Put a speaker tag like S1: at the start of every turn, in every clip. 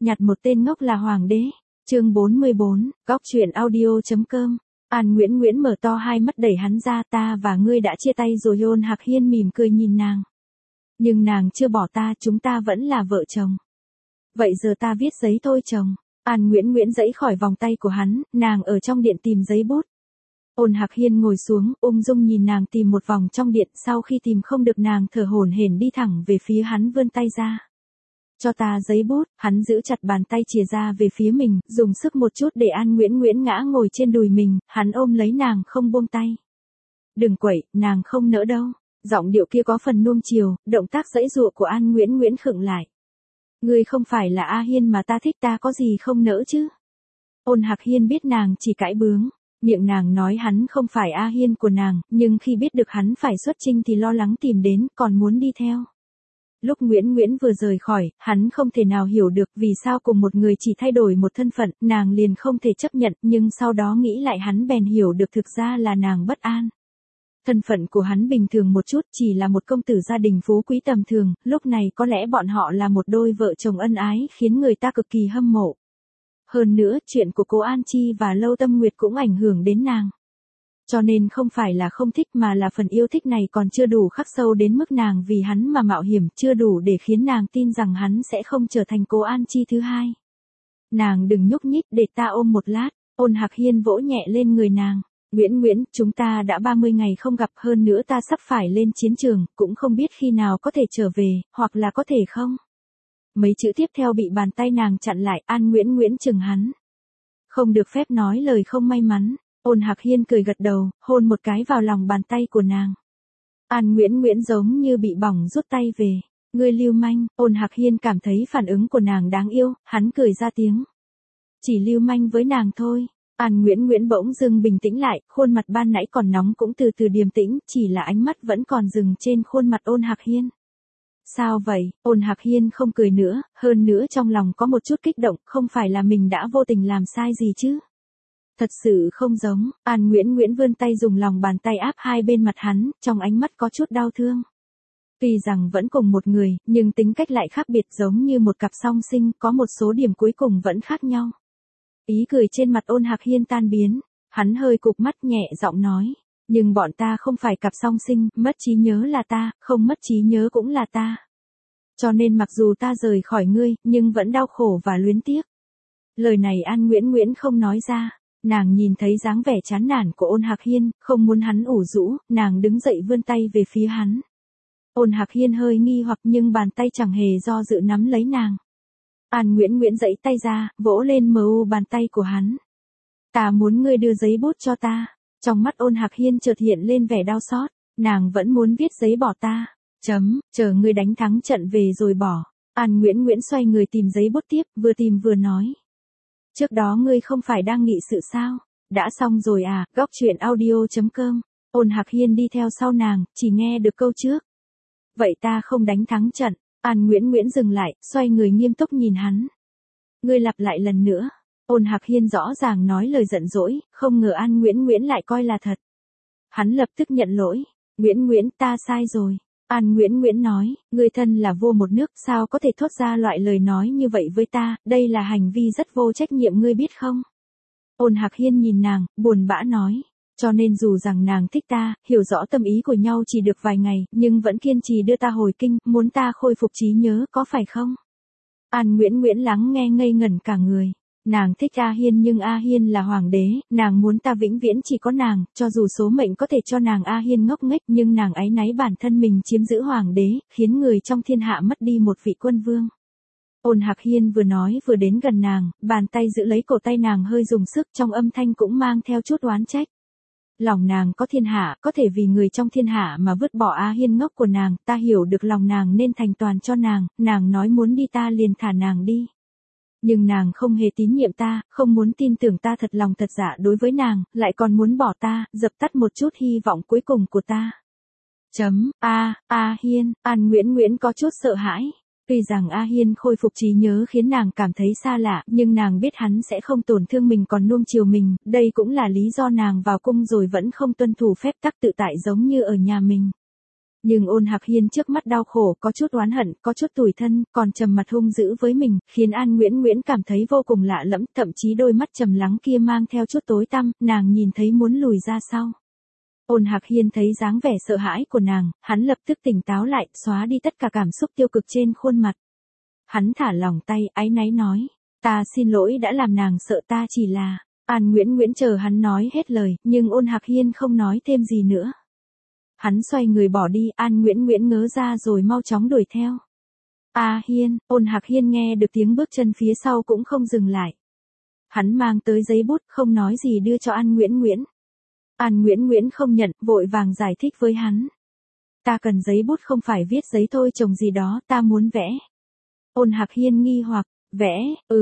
S1: nhặt một tên ngốc là hoàng đế. Chương 44, góc truyện audio.com. An Nguyễn Nguyễn mở to hai mắt đẩy hắn ra, ta và ngươi đã chia tay rồi. Ôn Hạc Hiên mỉm cười nhìn nàng. Nhưng nàng chưa bỏ ta, chúng ta vẫn là vợ chồng. Vậy giờ ta viết giấy thôi chồng. An Nguyễn Nguyễn giãy khỏi vòng tay của hắn, nàng ở trong điện tìm giấy bút. Ôn Hạc Hiên ngồi xuống, ung dung nhìn nàng tìm một vòng trong điện, sau khi tìm không được nàng thở hổn hển đi thẳng về phía hắn vươn tay ra. Cho ta giấy bút, hắn giữ chặt bàn tay chìa ra về phía mình, dùng sức một chút để An Nguyễn Nguyễn ngã ngồi trên đùi mình, hắn ôm lấy nàng không buông tay. Đừng quậy, nàng không nỡ đâu. Giọng điệu kia có phần nuông chiều, động tác giãy giụa của An Nguyễn Nguyễn khựng lại. Ngươi không phải là A Hiên mà ta thích, ta có gì không nỡ chứ? Ôn Hạc Hiên biết nàng chỉ cãi bướng. Miệng nàng nói hắn không phải A Hiên của nàng, nhưng khi biết được hắn phải xuất chinh thì lo lắng tìm đến, còn muốn đi theo. Lúc Nguyễn Nguyễn vừa rời khỏi, hắn không thể nào hiểu được vì sao cùng một người chỉ thay đổi một thân phận, nàng liền không thể chấp nhận, nhưng sau đó nghĩ lại hắn bèn hiểu được thực ra là nàng bất an. Thân phận của hắn bình thường một chút, chỉ là một công tử gia đình phú quý tầm thường, lúc này có lẽ bọn họ là một đôi vợ chồng ân ái khiến người ta cực kỳ hâm mộ. Hơn nữa, chuyện của cô An Chi và Lâu Tâm Nguyệt cũng ảnh hưởng đến nàng. Cho nên không phải là không thích mà là phần yêu thích này còn chưa đủ khắc sâu đến mức nàng vì hắn mà mạo hiểm, chưa đủ để khiến nàng tin rằng hắn sẽ không trở thành cô An Chi thứ hai. Nàng đừng nhúc nhích, để ta ôm một lát. Ôn Hạc Hiên vỗ nhẹ lên người nàng. Nguyễn Nguyễn, chúng ta đã 30 ngày không gặp, hơn nữa ta sắp phải lên chiến trường, cũng không biết khi nào có thể trở về, hoặc là có thể không. Mấy chữ tiếp theo bị bàn tay nàng chặn lại. An Nguyễn Nguyễn chừng hắn. Không được phép nói lời không may mắn. Ôn Hạc Hiên cười gật đầu, hôn một cái vào lòng bàn tay của nàng. An Nguyễn Nguyễn giống như bị bỏng rút tay về. Ngươi lưu manh. Ôn Hạc Hiên cảm thấy phản ứng của nàng đáng yêu, hắn cười ra tiếng. Chỉ lưu manh với nàng thôi. An Nguyễn Nguyễn bỗng dưng bình tĩnh lại, khuôn mặt ban nãy còn nóng cũng từ từ điềm tĩnh, chỉ là ánh mắt vẫn còn dừng trên khuôn mặt Ôn Hạc Hiên. Sao vậy? Ôn Hạc Hiên không cười nữa, hơn nữa trong lòng có một chút kích động, không phải là mình đã vô tình làm sai gì chứ? Thật sự không giống. An Nguyễn Nguyễn vươn tay dùng lòng bàn tay áp hai bên mặt hắn, trong ánh mắt có chút đau thương. Tuy rằng vẫn cùng một người, nhưng tính cách lại khác biệt, giống như một cặp song sinh, có một số điểm cuối cùng vẫn khác nhau. Ý cười trên mặt Ôn Hạc Hiên tan biến, hắn hơi cụp mắt nhẹ giọng nói, nhưng bọn ta không phải cặp song sinh, mất trí nhớ là ta, không mất trí nhớ cũng là ta. Cho nên mặc dù ta rời khỏi ngươi, nhưng vẫn đau khổ và luyến tiếc. Lời này An Nguyễn Nguyễn không nói ra, nàng nhìn thấy dáng vẻ chán nản của Ôn Hạc Hiên, không muốn hắn ủ rũ, nàng đứng dậy vươn tay về phía hắn. Ôn Hạc Hiên hơi nghi hoặc nhưng bàn tay chẳng hề do dự nắm lấy nàng. An Nguyễn Nguyễn giãy tay ra, vỗ lên bàn tay của hắn. Ta muốn ngươi đưa giấy bút cho ta. Trong mắt Ôn Hạc Hiên chợt hiện lên vẻ đau xót, nàng vẫn muốn viết giấy bỏ ta. Chờ ngươi đánh thắng trận về rồi bỏ. An Nguyễn Nguyễn xoay người tìm giấy bút tiếp, vừa tìm vừa nói. Trước đó ngươi không phải đang nghị sự sao? Đã xong rồi à? Góc truyện audio.com. Ôn Hạc Hiên đi theo sau nàng, chỉ nghe được câu trước. Vậy ta không đánh thắng trận. An Nguyễn Nguyễn dừng lại, xoay người nghiêm túc nhìn hắn. Ngươi lặp lại lần nữa. Ôn Hạc Hiên rõ ràng nói lời giận dỗi, không ngờ An Nguyễn Nguyễn lại coi là thật. Hắn lập tức nhận lỗi. Nguyễn Nguyễn, ta sai rồi. An Nguyễn Nguyễn nói, ngươi thân là vua một nước, sao có thể thốt ra loại lời nói như vậy với ta, đây là hành vi rất vô trách nhiệm, ngươi biết không? Ôn Hạc Hiên nhìn nàng, buồn bã nói, cho nên dù rằng nàng thích ta, hiểu rõ tâm ý của nhau chỉ được vài ngày, nhưng vẫn kiên trì đưa ta hồi kinh, muốn ta khôi phục trí nhớ, có phải không? An Nguyễn Nguyễn lắng nghe ngây ngẩn cả người. Nàng thích A Hiên nhưng A Hiên là hoàng đế, nàng muốn ta vĩnh viễn chỉ có nàng, cho dù số mệnh có thể cho nàng A Hiên ngốc nghếch nhưng nàng áy náy bản thân mình chiếm giữ hoàng đế, khiến người trong thiên hạ mất đi một vị quân vương. Ôn Hạc Hiên vừa nói vừa đến gần nàng, bàn tay giữ lấy cổ tay nàng hơi dùng sức, trong âm thanh cũng mang theo chút oán trách. Lòng nàng có thiên hạ, có thể vì người trong thiên hạ mà vứt bỏ A Hiên ngốc của nàng, ta hiểu được lòng nàng nên thành toàn cho nàng nói muốn đi ta liền thả nàng đi. Nhưng nàng không hề tín nhiệm ta, không muốn tin tưởng ta thật lòng thật dạ đối với nàng, lại còn muốn bỏ ta, dập tắt một chút hy vọng cuối cùng của ta. A Hiên, An Nguyễn Nguyễn có chút sợ hãi. Tuy rằng A Hiên khôi phục trí nhớ khiến nàng cảm thấy xa lạ, nhưng nàng biết hắn sẽ không tổn thương mình còn nuông chiều mình, đây cũng là lý do nàng vào cung rồi vẫn không tuân thủ phép tắc tự tại giống như ở nhà mình. Nhưng Ôn Hạc Hiên trước mắt đau khổ, có chút oán hận, có chút tủi thân, còn trầm mặt hung dữ với mình, khiến An Nguyễn Nguyễn cảm thấy vô cùng lạ lẫm, thậm chí đôi mắt trầm lắng kia mang theo chút tối tăm, nàng nhìn thấy muốn lùi ra sau. Ôn Hạc Hiên thấy dáng vẻ sợ hãi của nàng, hắn lập tức tỉnh táo lại, xóa đi tất cả cảm xúc tiêu cực trên khuôn mặt. Hắn thả lỏng tay, áy náy nói, ta xin lỗi đã làm nàng sợ, ta chỉ là... An Nguyễn Nguyễn chờ hắn nói hết lời, nhưng Ôn Hạc Hiên không nói thêm gì nữa. Hắn xoay người bỏ đi, An Nguyễn Nguyễn ngớ ra rồi mau chóng đuổi theo. Hiên, Ôn Hạc Hiên nghe được tiếng bước chân phía sau cũng không dừng lại. Hắn mang tới giấy bút, không nói gì đưa cho An Nguyễn Nguyễn. An Nguyễn Nguyễn không nhận, vội vàng giải thích với hắn. Ta cần giấy bút, không phải viết giấy thôi chồng gì đó, ta muốn vẽ. Ôn Hạc Hiên nghi hoặc, vẽ,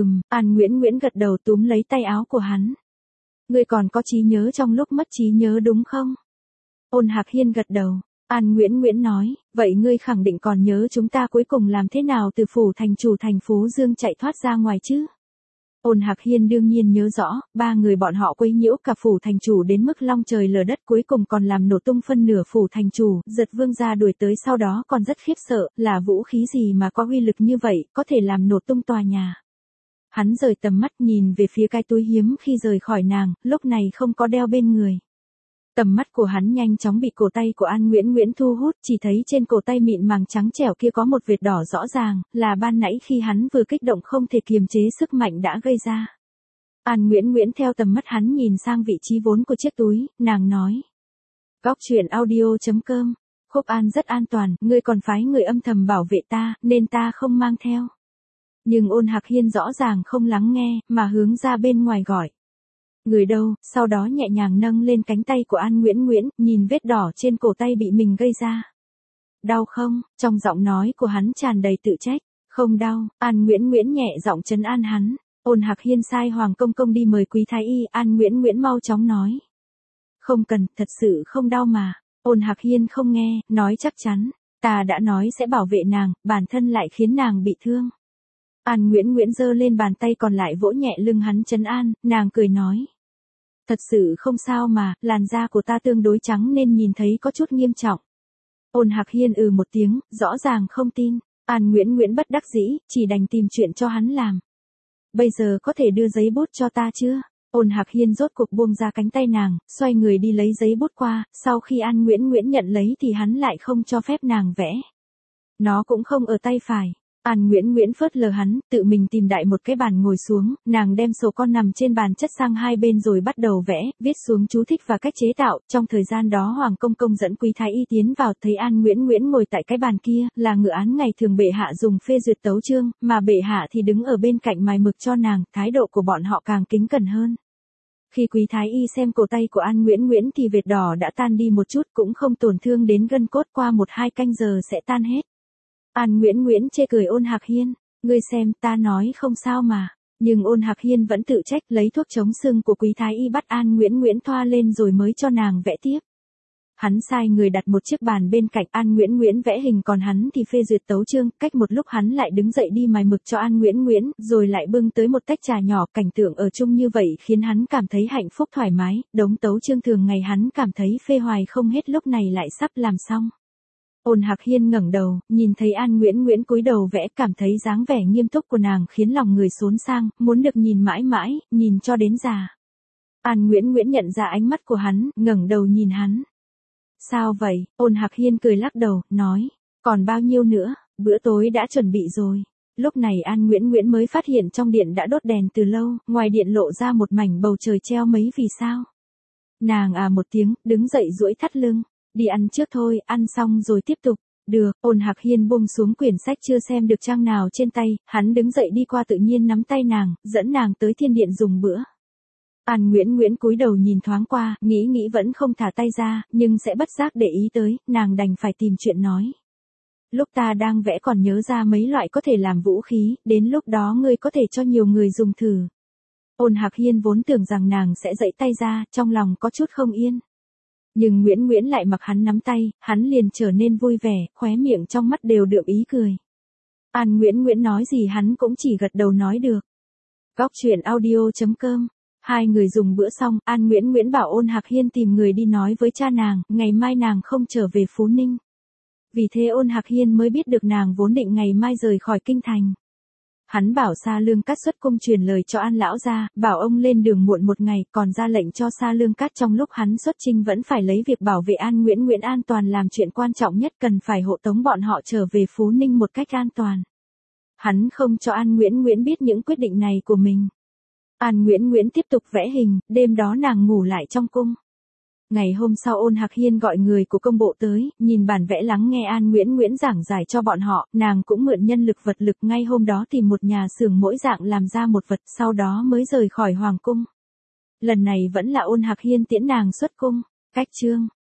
S1: An Nguyễn Nguyễn gật đầu túm lấy tay áo của hắn. Ngươi còn có trí nhớ trong lúc mất trí nhớ đúng không? Ôn Hạc Hiên gật đầu. An Nguyễn Nguyễn nói, vậy ngươi khẳng định còn nhớ chúng ta cuối cùng làm thế nào từ phủ thành chủ thành Phú Dương chạy thoát ra ngoài chứ? Ôn Hạc Hiên đương nhiên nhớ rõ, ba người bọn họ quấy nhiễu cả phủ thành chủ đến mức long trời lở đất, cuối cùng còn làm nổ tung phân nửa phủ thành chủ, giật vương gia đuổi tới sau đó còn rất khiếp sợ, là vũ khí gì mà có uy lực như vậy, có thể làm nổ tung tòa nhà. Hắn rời tầm mắt nhìn về phía cái túi hiếm khi rời khỏi nàng, lúc này không có đeo bên người. Tầm mắt của hắn nhanh chóng bị cổ tay của An Nguyễn Nguyễn thu hút, chỉ thấy trên cổ tay mịn màng trắng trẻo kia có một vệt đỏ rõ ràng, là ban nãy khi hắn vừa kích động không thể kiềm chế sức mạnh đã gây ra. An Nguyễn Nguyễn theo tầm mắt hắn nhìn sang vị trí vốn của chiếc túi, nàng nói. Góc truyện audio.com, Khúc An rất an toàn, ngươi còn phái người âm thầm bảo vệ ta, nên ta không mang theo. Nhưng Ôn Hạc Hiên rõ ràng không lắng nghe, mà hướng ra bên ngoài gọi. Người đâu, sau đó nhẹ nhàng nâng lên cánh tay của An Nguyễn Nguyễn, nhìn vết đỏ trên cổ tay bị mình gây ra. Đau không? Trong giọng nói của hắn tràn đầy tự trách. Không đau, An Nguyễn Nguyễn nhẹ giọng trấn an hắn. Ôn Hạc Hiên sai Hoàng Công Công đi mời quý thái y, An Nguyễn Nguyễn mau chóng nói. Không cần, thật sự không đau mà. Ôn Hạc Hiên không nghe, nói chắc chắn. Ta đã nói sẽ bảo vệ nàng, bản thân lại khiến nàng bị thương. An Nguyễn Nguyễn giơ lên bàn tay còn lại vỗ nhẹ lưng hắn trấn an, nàng cười nói. Thật sự không sao mà, làn da của ta tương đối trắng nên nhìn thấy có chút nghiêm trọng. Ôn Hạc Hiên một tiếng, rõ ràng không tin. An Nguyễn Nguyễn bất đắc dĩ, chỉ đành tìm chuyện cho hắn làm. Bây giờ có thể đưa giấy bút cho ta chưa? Ôn Hạc Hiên rốt cuộc buông ra cánh tay nàng, xoay người đi lấy giấy bút qua, sau khi An Nguyễn Nguyễn nhận lấy thì hắn lại không cho phép nàng vẽ. Nó cũng không ở tay phải. An Nguyễn Nguyễn phớt lờ hắn, tự mình tìm đại một cái bàn ngồi xuống, nàng đem sổ con nằm trên bàn chất sang hai bên rồi bắt đầu vẽ, viết xuống chú thích và cách chế tạo. Trong thời gian đó Hoàng Công Công dẫn quý thái y tiến vào, thấy An Nguyễn Nguyễn ngồi tại cái bàn kia, là ngự án ngày thường bệ hạ dùng phê duyệt tấu chương, mà bệ hạ thì đứng ở bên cạnh mài mực cho nàng, thái độ của bọn họ càng kính cẩn hơn. Khi quý thái y xem cổ tay của An Nguyễn Nguyễn thì vệt đỏ đã tan đi một chút, cũng không tổn thương đến gân cốt, qua 1-2 canh giờ sẽ tan hết. An Nguyễn Nguyễn chê cười Ôn Hạc Hiên, ngươi xem, ta nói không sao mà. Nhưng Ôn Hạc Hiên vẫn tự trách, lấy thuốc chống sưng của quý thái y bắt An Nguyễn Nguyễn thoa lên rồi mới cho nàng vẽ tiếp. Hắn sai người đặt một chiếc bàn bên cạnh, An Nguyễn Nguyễn vẽ hình còn hắn thì phê duyệt tấu chương, cách một lúc hắn lại đứng dậy đi mài mực cho An Nguyễn Nguyễn, rồi lại bưng tới một tách trà nhỏ, cảnh tượng ở chung như vậy khiến hắn cảm thấy hạnh phúc thoải mái, đống tấu chương thường ngày hắn cảm thấy phê hoài không hết lúc này lại sắp làm xong. Ôn Hạc Hiên ngẩng đầu, nhìn thấy An Nguyễn Nguyễn cúi đầu vẽ, cảm thấy dáng vẻ nghiêm túc của nàng khiến lòng người xốn sang, muốn được nhìn mãi mãi, nhìn cho đến già. An Nguyễn Nguyễn nhận ra ánh mắt của hắn, ngẩng đầu nhìn hắn. Sao vậy? Ôn Hạc Hiên cười lắc đầu, nói, còn bao nhiêu nữa, bữa tối đã chuẩn bị rồi. Lúc này An Nguyễn Nguyễn mới phát hiện trong điện đã đốt đèn từ lâu, ngoài điện lộ ra một mảnh bầu trời treo mấy vì sao. Nàng một tiếng, đứng dậy duỗi thắt lưng. Đi ăn trước thôi, ăn xong rồi tiếp tục. Được, Ôn Hạc Hiên buông xuống quyển sách chưa xem được trang nào trên tay, hắn đứng dậy đi qua tự nhiên nắm tay nàng, dẫn nàng tới thiên điện dùng bữa. An Nguyễn Nguyễn cúi đầu nhìn thoáng qua, nghĩ vẫn không thả tay ra, nhưng sẽ bất giác để ý tới, nàng đành phải tìm chuyện nói. Lúc ta đang vẽ còn nhớ ra mấy loại có thể làm vũ khí, đến lúc đó ngươi có thể cho nhiều người dùng thử. Ôn Hạc Hiên vốn tưởng rằng nàng sẽ giãy tay ra, trong lòng có chút không yên. Nhưng Nguyễn Nguyễn lại mặc hắn nắm tay, hắn liền trở nên vui vẻ, khóe miệng trong mắt đều đượm ý cười. An Nguyễn Nguyễn nói gì hắn cũng chỉ gật đầu nói được. Góc truyện audio.com. Hai người dùng bữa xong, An Nguyễn Nguyễn bảo Ôn Hạc Hiên tìm người đi nói với cha nàng, ngày mai nàng không trở về Phú Ninh. Vì thế Ôn Hạc Hiên mới biết được nàng vốn định ngày mai rời khỏi kinh thành. Hắn bảo Sa Lương Cát xuất cung truyền lời cho An lão gia, bảo ông lên đường muộn một ngày, còn ra lệnh cho Sa Lương Cát trong lúc hắn xuất chinh vẫn phải lấy việc bảo vệ An Nguyễn an toàn làm chuyện quan trọng nhất, cần phải hộ tống bọn họ trở về Phú Ninh một cách an toàn. Hắn không cho An Nguyễn biết những quyết định này của mình. An Nguyễn tiếp tục vẽ hình, đêm đó nàng ngủ lại trong cung. Ngày hôm sau Ôn Hạc Hiên gọi người của công bộ tới, nhìn bản vẽ lắng nghe An Nguyễn giảng giải cho bọn họ, nàng cũng mượn nhân lực vật lực ngay hôm đó tìm một nhà xưởng mỗi dạng làm ra một vật, sau đó mới rời khỏi hoàng cung. Lần này vẫn là Ôn Hạc Hiên tiễn nàng xuất cung. Cách chương